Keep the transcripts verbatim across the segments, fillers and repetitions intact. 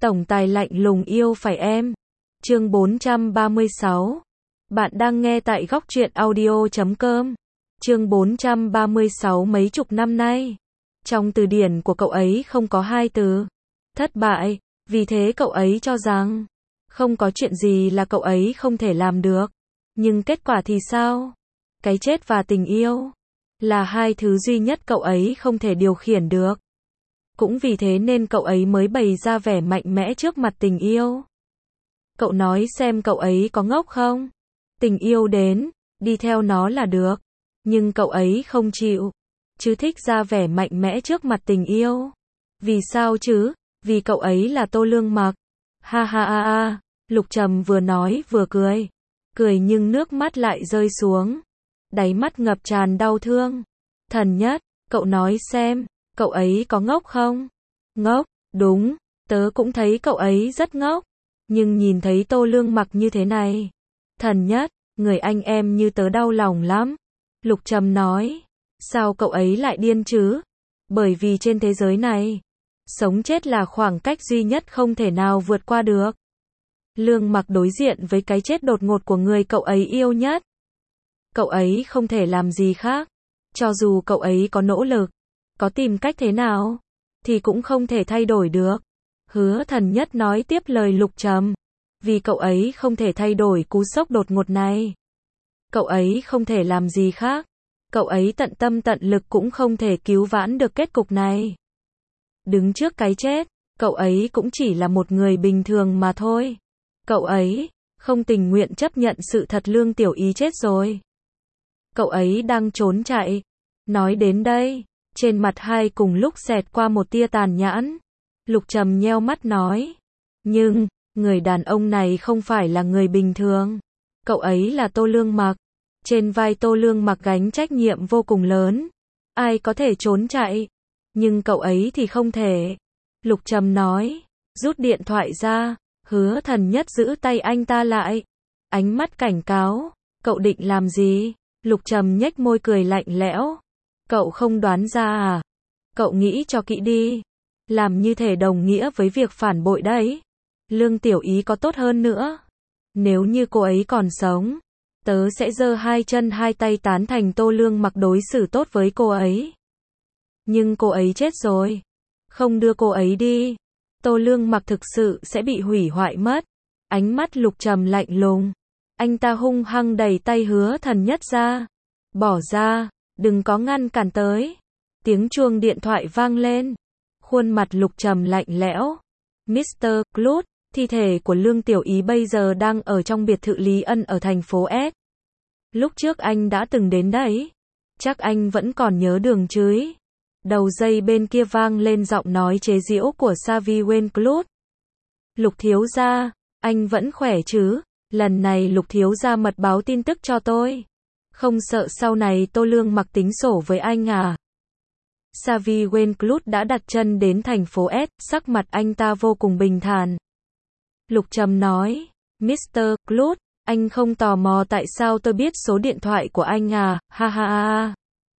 Tổng tài lạnh lùng yêu phải em. Chương bốn trăm ba mươi sáu. Bạn đang nghe tại góc truyện audio chấm com. Chương bốn trăm ba mươi sáu. Mấy chục năm nay, trong từ điển của cậu ấy không có hai từ thất bại, vì thế cậu ấy cho rằng không có chuyện gì là cậu ấy không thể làm được. Nhưng kết quả thì sao? Cái chết và tình yêu là hai thứ duy nhất cậu ấy không thể điều khiển được. Cũng vì thế nên cậu ấy mới bày ra vẻ mạnh mẽ trước mặt tình yêu. Cậu nói xem cậu ấy có ngốc không? Tình yêu đến, đi theo nó là được. Nhưng cậu ấy không chịu, chứ thích ra vẻ mạnh mẽ trước mặt tình yêu. Vì sao chứ? Vì cậu ấy là Tô Lương Mặc. Ha ha ha ha, Lục Trầm vừa nói vừa cười. Cười nhưng nước mắt lại rơi xuống. Đáy mắt ngập tràn đau thương. Thần Nhất, cậu nói xem, cậu ấy có ngốc không? Ngốc, đúng, tớ cũng thấy cậu ấy rất ngốc. Nhưng nhìn thấy Tô Lương Mặc như thế này, Thần Nhất, người anh em như tớ đau lòng lắm. Lục Trầm nói, sao cậu ấy lại điên chứ? Bởi vì trên thế giới này, sống chết là khoảng cách duy nhất không thể nào vượt qua được. Lương Mặc đối diện với cái chết đột ngột của người cậu ấy yêu nhất. Cậu ấy không thể làm gì khác. Cho dù cậu ấy có nỗ lực, có tìm cách thế nào, thì cũng không thể thay đổi được. Hứa Thần Nhất nói tiếp lời Lục Trầm. Vì cậu ấy không thể thay đổi cú sốc đột ngột này. Cậu ấy không thể làm gì khác. Cậu ấy tận tâm tận lực cũng không thể cứu vãn được kết cục này. Đứng trước cái chết, cậu ấy cũng chỉ là một người bình thường mà thôi. Cậu ấy không tình nguyện chấp nhận sự thật Lương Tiểu Ý chết rồi. Cậu ấy đang trốn chạy. Nói đến đây, trên mặt hai cùng lúc xẹt qua một tia tàn nhẫn. Lục Trầm nheo mắt nói. Nhưng, người đàn ông này không phải là người bình thường. Cậu ấy là Tô Lương Mặc. Trên vai Tô Lương Mặc gánh trách nhiệm vô cùng lớn. Ai có thể trốn chạy, nhưng cậu ấy thì không thể. Lục Trầm nói, rút điện thoại ra. Hứa Thần Nhất giữ tay anh ta lại. Ánh mắt cảnh cáo, cậu định làm gì? Lục Trầm nhếch môi cười lạnh lẽo. Cậu không đoán ra à? Cậu nghĩ cho kỹ đi. Làm như thể đồng nghĩa với việc phản bội đấy. Lương Tiểu Ý có tốt hơn nữa. Nếu như cô ấy còn sống, tớ sẽ giơ hai chân hai tay tán thành Tô Lương Mặc đối xử tốt với cô ấy. Nhưng cô ấy chết rồi. Không đưa cô ấy đi, Tô Lương Mặc thực sự sẽ bị hủy hoại mất. Ánh mắt Lục Trầm lạnh lùng. Anh ta hung hăng đẩy tay Hứa Thần Nhất ra. Bỏ ra, đừng có ngăn cản tới. Tiếng chuông điện thoại vang lên. Khuôn mặt Lục Trầm lạnh lẽo. mít tơ Clut, thi thể của Lương Tiểu Ý bây giờ đang ở trong biệt thự Lý Ân ở thành phố S. Lúc trước anh đã từng đến đấy. Chắc anh vẫn còn nhớ đường chứ. Đầu dây bên kia vang lên giọng nói chế giễu của Savi Wen Clut. Lục thiếu gia, anh vẫn khỏe chứ? Lần này Lục thiếu gia mật báo tin tức cho tôi. Không sợ sau này Tô Lương Mặc tính sổ với anh à? Savi Wen Clut đã đặt chân đến thành phố S, sắc mặt anh ta vô cùng bình thản. Lục Trầm nói, mít tơ Clut, anh không tò mò tại sao tôi biết số điện thoại của anh à? Ha ha ha.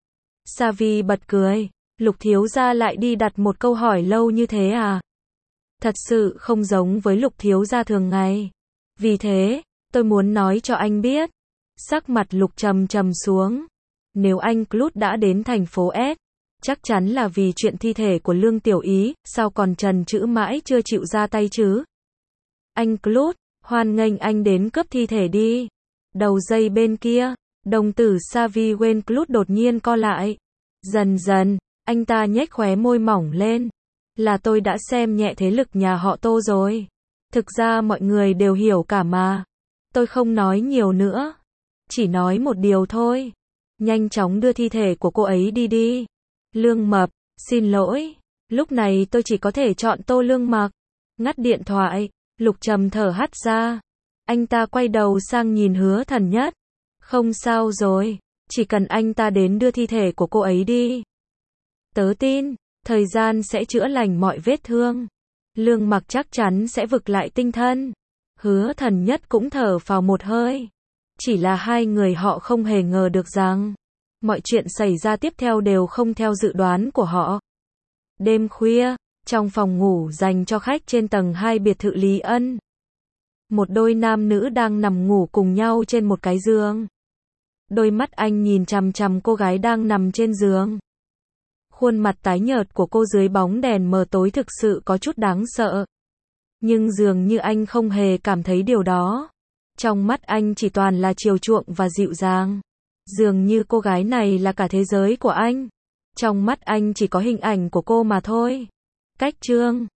Savi bật cười. Lục thiếu gia lại đi đặt một câu hỏi lâu như thế à? Thật sự không giống với Lục thiếu gia thường ngày. Vì thế, tôi muốn nói cho anh biết. Sắc mặt Lục Trầm trầm xuống. Nếu anh Clut đã đến thành phố S, chắc chắn là vì chuyện thi thể của Lương Tiểu Ý, sao còn trần trữ mãi chưa chịu ra tay chứ? Anh Clut, hoan nghênh anh đến cướp thi thể đi. Đầu dây bên kia, đồng tử Savi Wen Clut đột nhiên co lại. Dần dần, anh ta nhếch khóe môi mỏng lên. Là tôi đã xem nhẹ thế lực nhà họ Tô rồi. Thực ra mọi người đều hiểu cả mà. Tôi không nói nhiều nữa. Chỉ nói một điều thôi. Nhanh chóng đưa thi thể của cô ấy đi đi. Lương Mập, xin lỗi. Lúc này tôi chỉ có thể chọn Tô Lương Mặc. Ngắt điện thoại, Lục Trầm thở hắt ra. Anh ta quay đầu sang nhìn Hứa Thần Nhất. Không sao rồi. Chỉ cần anh ta đến đưa thi thể của cô ấy đi. Tớ tin, thời gian sẽ chữa lành mọi vết thương. Lương Mặc chắc chắn sẽ vực lại tinh thần. Hứa Thần Nhất cũng thở phào một hơi. Chỉ là hai người họ không hề ngờ được rằng mọi chuyện xảy ra tiếp theo đều không theo dự đoán của họ. Đêm khuya, Trong phòng ngủ dành cho khách trên tầng hai biệt thự Lý Ân, một đôi nam nữ đang nằm ngủ cùng nhau trên một cái giường. Đôi mắt anh nhìn chằm chằm cô gái đang nằm trên giường. Khuôn mặt tái nhợt của cô dưới bóng đèn mờ tối thực sự có chút đáng sợ. Nhưng dường như anh không hề cảm thấy điều đó. Trong mắt anh chỉ toàn là chiều chuộng và dịu dàng. Dường như cô gái này là cả thế giới của anh. Trong mắt anh chỉ có hình ảnh của cô mà thôi. Cách chương